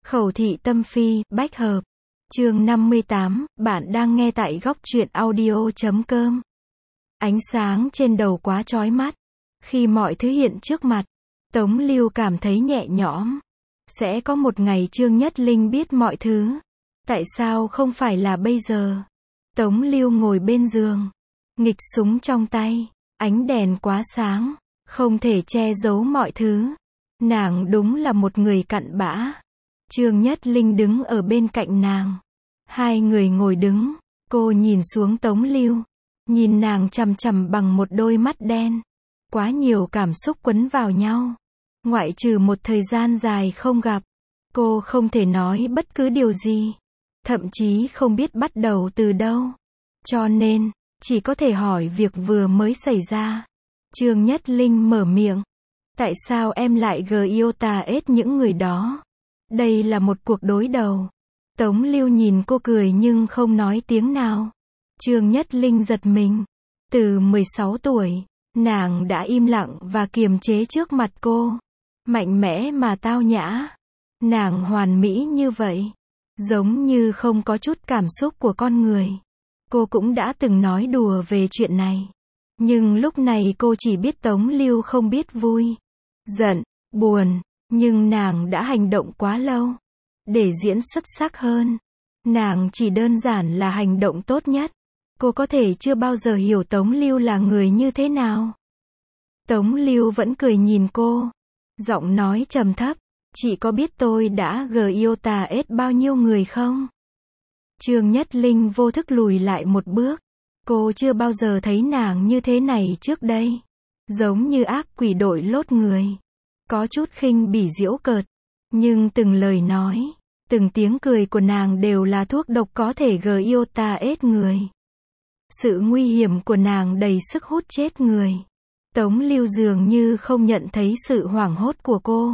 Khẩu thị tâm phi, bách hợp. Chương 58, bạn đang nghe tại góc truyện audio.com. Ánh sáng trên đầu quá chói mắt. Khi mọi thứ hiện trước mặt, Tống Lưu cảm thấy nhẹ nhõm. Sẽ có một ngày Trương Nhất Linh biết mọi thứ. Tại sao không phải là bây giờ? Tống Lưu ngồi bên giường, nghịch súng trong tay. Ánh đèn quá sáng, không thể che giấu mọi thứ. Nàng đúng là một người cặn bã. Trương Nhất Linh đứng ở bên cạnh nàng. Hai người ngồi đứng, cô nhìn xuống Tống Lưu. Nhìn nàng chằm chằm bằng một đôi mắt đen. Quá nhiều cảm xúc quấn vào nhau. Ngoại trừ một thời gian dài không gặp, cô không thể nói bất cứ điều gì. Thậm chí không biết bắt đầu từ đâu. Cho nên, chỉ có thể hỏi việc vừa mới xảy ra. Trương Nhất Linh mở miệng. Tại sao em lại yêu ta ết những người đó? Đây là một cuộc đối đầu. Tống Lưu nhìn cô cười nhưng không nói tiếng nào. Trương Nhất Linh giật mình. Từ 16 tuổi, nàng đã im lặng và kiềm chế trước mặt cô. Mạnh mẽ mà tao nhã. Nàng hoàn mỹ như vậy. Giống như không có chút cảm xúc của con người. Cô cũng đã từng nói đùa về chuyện này. Nhưng lúc này cô chỉ biết Tống Lưu không biết vui, giận, buồn. Nhưng nàng đã hành động quá lâu. Để diễn xuất sắc hơn, nàng chỉ đơn giản là hành động tốt nhất. Cô có thể chưa bao giờ hiểu Tống Lưu là người như thế nào. Tống Lưu vẫn cười nhìn cô. Giọng nói trầm thấp. Chị có biết tôi đã yêu ta ết bao nhiêu người không? Trương Nhất Linh vô thức lùi lại một bước. Cô chưa bao giờ thấy nàng như thế này trước đây. Giống như ác quỷ đội lốt người. Có chút khinh bỉ giễu cợt. Nhưng từng lời nói, từng tiếng cười của nàng đều là thuốc độc có thể yêu ta ết người. Sự nguy hiểm của nàng đầy sức hút chết người. Tống Lưu dường như không nhận thấy sự hoảng hốt của cô.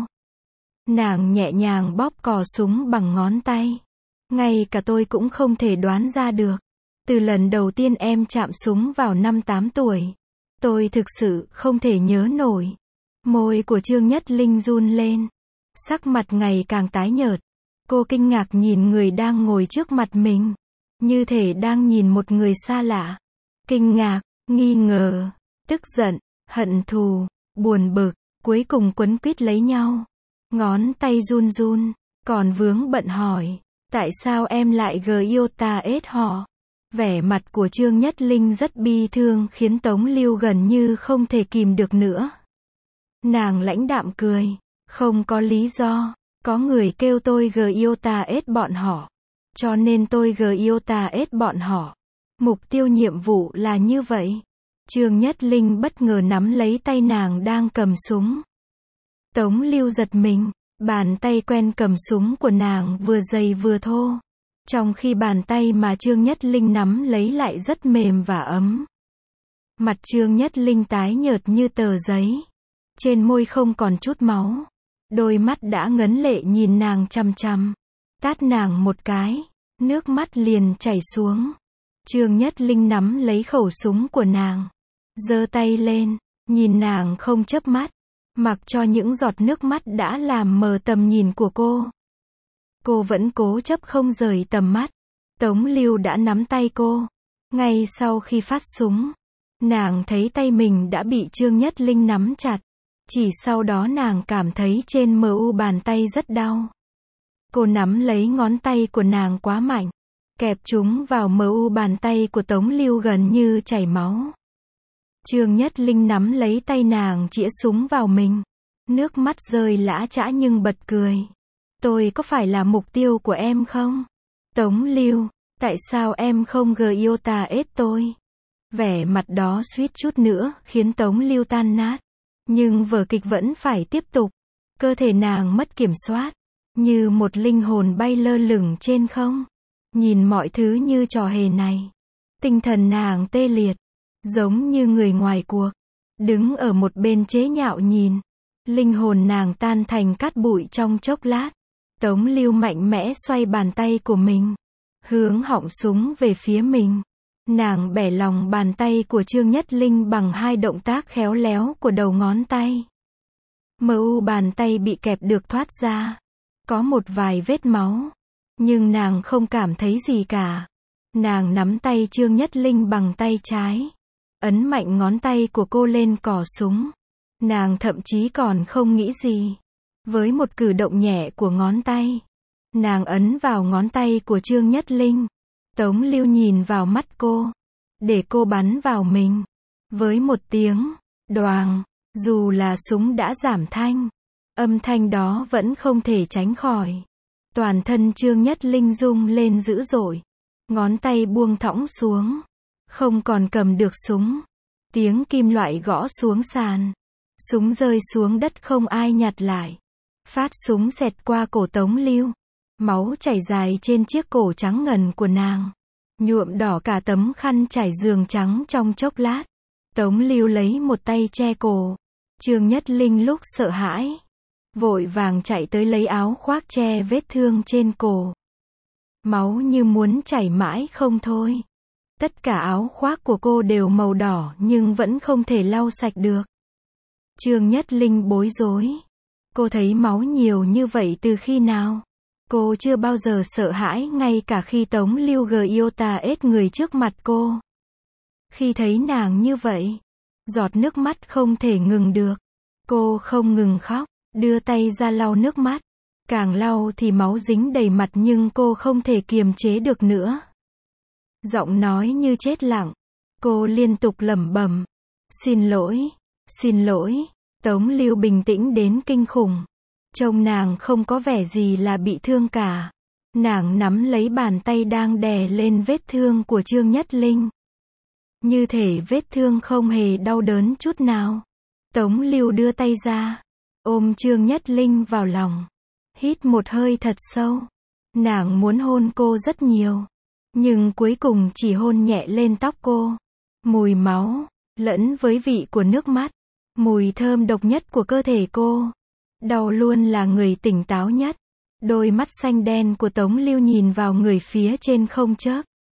Nàng nhẹ nhàng bóp cò súng bằng ngón tay. Ngay cả tôi cũng không thể đoán ra được. Từ lần đầu tiên em chạm súng vào năm 8 tuổi. Tôi thực sự không thể nhớ nổi. Môi của Trương Nhất Linh run lên. Sắc mặt ngày càng tái nhợt. Cô kinh ngạc nhìn người đang ngồi trước mặt mình. Như thể đang nhìn một người xa lạ. Kinh ngạc, nghi ngờ, tức giận, hận thù, buồn bực, cuối cùng quấn quýt lấy nhau. Ngón tay run run, còn vướng bận hỏi. Tại sao em lại yêu ta ết họ? Vẻ mặt của Trương Nhất Linh rất bi thương khiến Tống Lưu gần như không thể kìm được nữa. Nàng lãnh đạm cười. Không có lý do. Có người kêu tôi yêu ta ết bọn họ. Cho nên tôi yêu ta ết bọn họ. Mục tiêu nhiệm vụ là như vậy. Trương Nhất Linh bất ngờ nắm lấy tay nàng đang cầm súng. Tống Lưu giật mình. Bàn tay quen cầm súng của nàng vừa dày vừa thô. Trong khi bàn tay mà Trương Nhất Linh nắm lấy lại rất mềm và ấm. Mặt Trương Nhất Linh tái nhợt như tờ giấy. Trên môi không còn chút máu. Đôi mắt đã ngấn lệ nhìn nàng chằm chằm. Tát nàng một cái. Nước mắt liền chảy xuống. Trương Nhất Linh nắm lấy khẩu súng của nàng. Giơ tay lên. Nhìn nàng không chớp mắt. Mặc cho những giọt nước mắt đã làm mờ tầm nhìn của cô. Cô vẫn cố chấp không rời tầm mắt. Tống Lưu đã nắm tay cô. Ngay sau khi phát súng, nàng thấy tay mình đã bị Trương Nhất Linh nắm chặt. Chỉ sau đó nàng cảm thấy trên bàn tay rất đau. Cô nắm lấy ngón tay của nàng quá mạnh. Kẹp chúng vào bàn tay của Tống Lưu gần như chảy máu. Trương Nhất Linh nắm lấy tay nàng chĩa súng vào mình. Nước mắt rơi lã chã nhưng bật cười. Tôi có phải là mục tiêu của em không? Tống Lưu, tại sao em không yêu ta ết tôi? Vẻ mặt đó suýt chút nữa khiến Tống Lưu tan nát. Nhưng vở kịch vẫn phải tiếp tục. Cơ thể nàng mất kiểm soát. Như một linh hồn bay lơ lửng trên không. Nhìn mọi thứ như trò hề này. Tinh thần nàng tê liệt. Giống như người ngoài cuộc. Đứng ở một bên chế nhạo nhìn. Linh hồn nàng tan thành cát bụi trong chốc lát. Tống Lưu mạnh mẽ xoay bàn tay của mình. Hướng họng súng về phía mình. Nàng bẻ lòng bàn tay của Trương Nhất Linh bằng hai động tác khéo léo của đầu ngón tay. Bàn tay bị kẹp được thoát ra. Có một vài vết máu. Nhưng nàng không cảm thấy gì cả. Nàng nắm tay Trương Nhất Linh bằng tay trái. Ấn mạnh ngón tay của cô lên cò súng. Nàng thậm chí còn không nghĩ gì. Với một cử động nhẹ của ngón tay, nàng ấn vào ngón tay của Trương Nhất Linh. Tống Lưu nhìn vào mắt cô, để cô bắn vào mình. Với một tiếng đoàng, dù là súng đã giảm thanh, âm thanh đó vẫn không thể tránh khỏi. Toàn thân Trương Nhất Linh rung lên dữ dội. Ngón tay buông thõng xuống, không còn cầm được súng. Tiếng kim loại gõ xuống sàn. Súng rơi xuống đất không ai nhặt lại. Phát súng xẹt qua cổ Tống Lưu. Máu chảy dài trên chiếc cổ trắng ngần của nàng. Nhuộm đỏ cả tấm khăn trải giường trắng trong chốc lát. Tống Lưu lấy một tay che cổ. Trương Nhất Linh lúc sợ hãi, vội vàng chạy tới lấy áo khoác che vết thương trên cổ. Máu như muốn chảy mãi không thôi. Tất cả áo khoác của cô đều màu đỏ nhưng vẫn không thể lau sạch được. Trương Nhất Linh bối rối. Cô thấy máu nhiều như vậy từ khi nào? Cô chưa bao giờ sợ hãi ngay cả khi Tống Lưu Giota ết người trước mặt cô. Khi thấy nàng như vậy, giọt nước mắt không thể ngừng được. Cô không ngừng khóc, đưa tay ra lau nước mắt. Càng lau thì máu dính đầy mặt nhưng cô không thể kiềm chế được nữa. Giọng nói như chết lặng. Cô liên tục lẩm bẩm. Xin lỗi, xin lỗi. Tống Lưu bình tĩnh đến kinh khủng. Trông nàng không có vẻ gì là bị thương cả. Nàng nắm lấy bàn tay đang đè lên vết thương của Trương Nhất Linh. Như thể vết thương không hề đau đớn chút nào. Tống Lưu đưa tay ra, ôm Trương Nhất Linh vào lòng. Hít một hơi thật sâu. Nàng muốn hôn cô rất nhiều. Nhưng cuối cùng chỉ hôn nhẹ lên tóc cô. Mùi máu, lẫn với vị của nước mắt. Mùi thơm độc nhất của cơ thể cô. Đau luôn là người tỉnh táo nhất. Đôi mắt xanh đen của Tống Lưu nhìn vào người phía trên không chớp.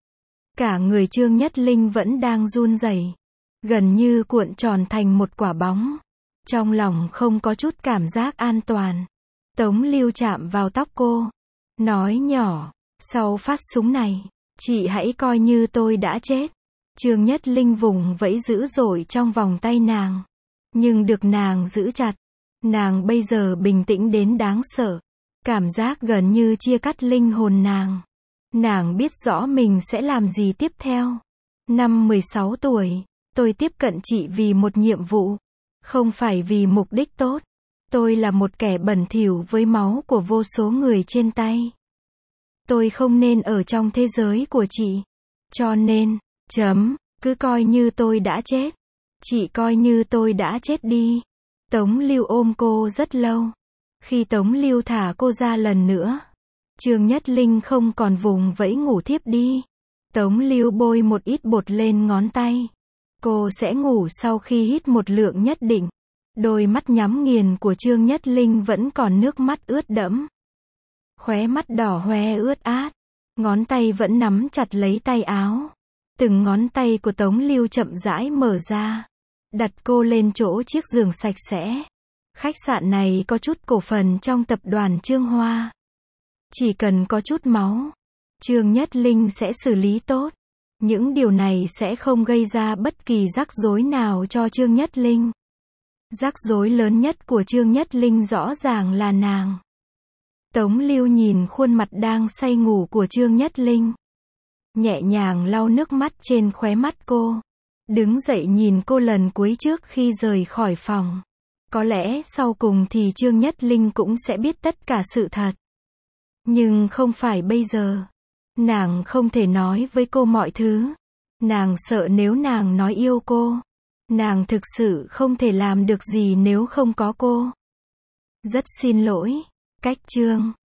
Cả người Trương Nhất Linh vẫn đang run rẩy, gần như cuộn tròn thành một quả bóng. Trong lòng không có chút cảm giác an toàn. Tống Lưu chạm vào tóc cô, nói nhỏ, sau phát súng này, chị hãy coi như tôi đã chết. Trương Nhất Linh vùng vẫy dữ dội trong vòng tay nàng, nhưng được nàng giữ chặt. Nàng bây giờ bình tĩnh đến đáng sợ. Cảm giác gần như chia cắt linh hồn nàng. Nàng biết rõ mình sẽ làm gì tiếp theo. Năm 16 tuổi, tôi tiếp cận chị vì một nhiệm vụ, không phải vì mục đích tốt. Tôi là một kẻ bẩn thỉu với máu của vô số người trên tay. Tôi không nên ở trong thế giới của chị. Cho nên, cứ coi như tôi đã chết. Chị coi như tôi đã chết đi. Tống Lưu ôm cô rất lâu. Khi Tống Lưu thả cô ra lần nữa, Trương Nhất Linh không còn vùng vẫy ngủ thiếp đi. Tống Lưu bôi một ít bột lên ngón tay. Cô sẽ ngủ sau khi hít một lượng nhất định. Đôi mắt nhắm nghiền của Trương Nhất Linh vẫn còn nước mắt ướt đẫm. Khóe mắt đỏ hoe ướt át. Ngón tay vẫn nắm chặt lấy tay áo. Từng ngón tay của Tống Lưu chậm rãi mở ra. Đặt cô lên chỗ chiếc giường sạch sẽ. Khách sạn này có chút cổ phần trong tập đoàn Trương Hoa. Chỉ cần có chút máu, Trương Nhất Linh sẽ xử lý tốt. Những điều này sẽ không gây ra bất kỳ rắc rối nào cho Trương Nhất Linh. Rắc rối lớn nhất của Trương Nhất Linh rõ ràng là nàng. Tống Lưu nhìn khuôn mặt đang say ngủ của Trương Nhất Linh. Nhẹ nhàng lau nước mắt trên khóe mắt cô. Đứng dậy nhìn cô lần cuối trước khi rời khỏi phòng. Có lẽ sau cùng thì Trương Nhất Linh cũng sẽ biết tất cả sự thật. Nhưng không phải bây giờ. Nàng không thể nói với cô mọi thứ. Nàng sợ nếu nàng nói yêu cô, nàng thực sự không thể làm được gì nếu không có cô. Rất xin lỗi. Cách chương